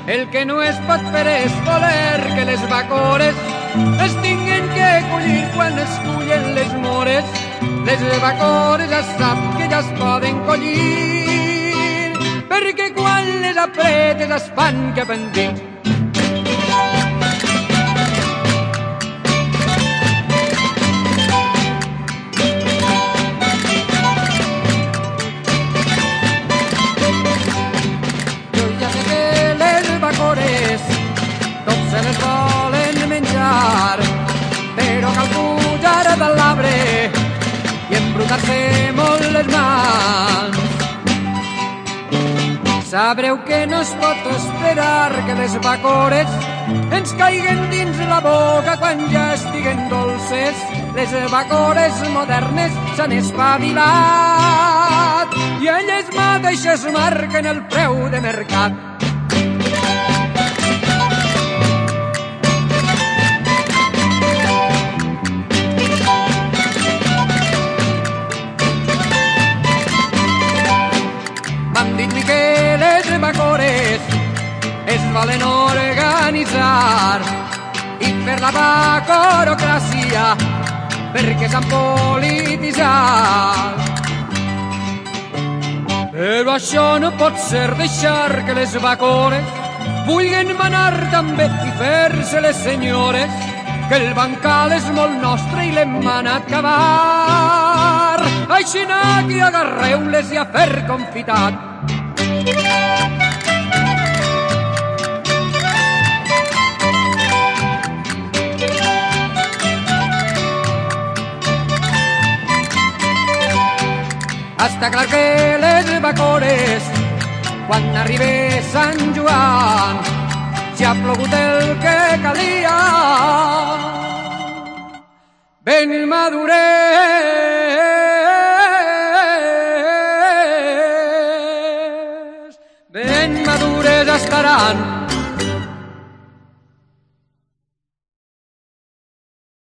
El que no es pot fer és voler que les bacores es tinguen que collir quan es cullen les mores. Les bacores ja sap que ja es poden collir, perquè quan les apretes es fan cap endins. Tots se les volen menjar, però cal pujar de l'arbre i embrutar-se molt les mans. Sabreu que no es pot esperar que les bacores ens caiguen dins la boca quan ja estiguen dolces. Les bacores modernes s'han espavilat i elles mateixes marquen el preu de mercat. M'han dit que les bacores es volen organitzar i fer la bacorocràcia perquè s'han polititzat. Però això no pot ser deixar que les bacores vulguin manar també i fer-se les senyores, que el bancal és molt nostre i l'hem manat cavar. Així aquí agarreu-les i a fer confitat. Està clar que les bacores, quan arribi Sant Joan, si ha plogut el que calia, ben madures estaran